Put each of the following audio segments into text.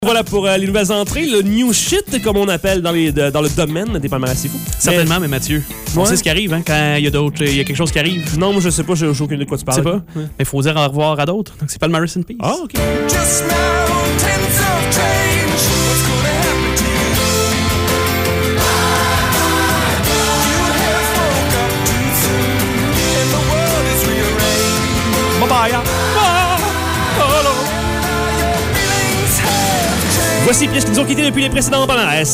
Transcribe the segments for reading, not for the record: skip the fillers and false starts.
Voilà pour les nouvelles entrées, le new shit, comme on appelle dans le domaine des palmarès c'est fou. Certainement, mais Mathieu, on sait ce qui arrive hein, quand il y a quelque chose qui arrive. Non, moi je sais pas, j'ai aucune idée de quoi tu parles. Tu sais pas? Mais il faut dire au revoir à d'autres. Donc c'est Palmarès in Peace. Ah, ok. Just mountains of change. What's gonna happen to you? You have woke up too soon, and the world is rearranged. Bye bye. Your feelings have changed. Voici les pièces qui nous ont quittés depuis les précédents palmarès.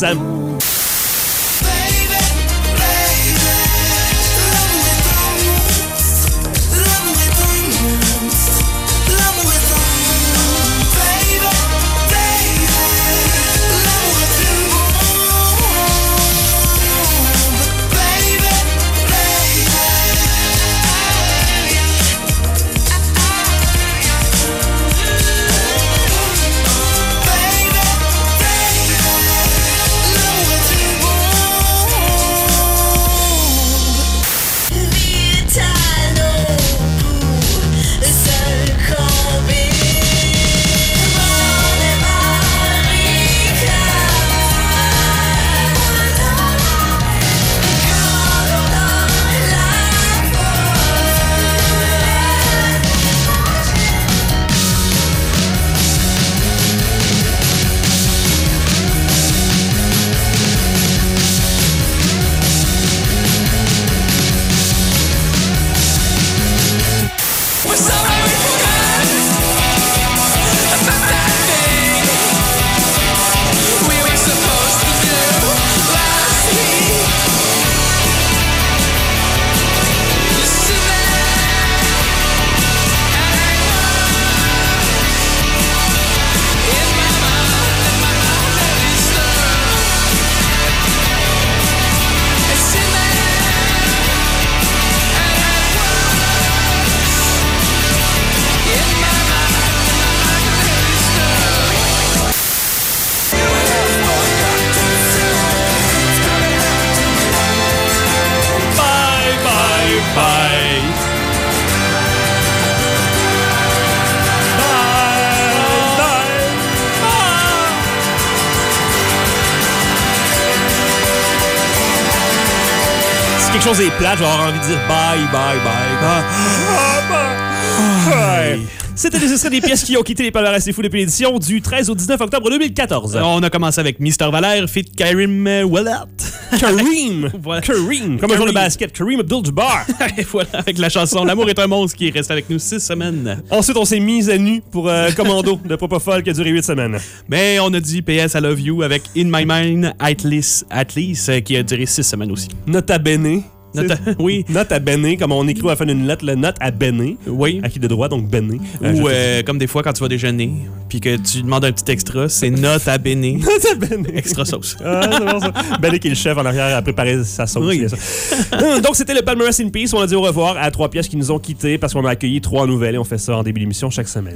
Si quelque chose est plate, je vais avoir envie de dire bye, bye, bye. Ouais. C'était des extraits des pièces qui ont quitté les palmarès c'est fou depuis l'édition du 13 au 19 octobre 2014. On a commencé avec Mister Valère, fit Karim Ouellet. Kareem! Voilà. Kareem! Comme un joueur de basket, Kareem Abdul-Jabbar. Et voilà, avec la chanson L'amour est un monstre qui reste avec nous 6 semaines. Ensuite, on s'est mis à nu pour Commando de Propofol qui a duré 8 semaines. Mais on a dit PS I Love You avec In My Mind At Least qui a duré 6 semaines aussi. Nota bene. Oui. Note à bene, comme on écrit à la fin d'une lettre, le note à bene. Oui. À qui de droit, donc bene. Ou comme des fois quand tu vas déjeuner, puis que tu demandes un petit extra, c'est note à bene. Note à bene. Extra sauce. Ah, c'est bon ça. Bene qui est le chef en arrière à préparer sa sauce. Oui. Donc c'était le Palmarès in Peace. On a dit au revoir à 3 pièces qui nous ont quittés parce qu'on a accueilli 3 nouvelles et on fait ça en début d'émission chaque semaine.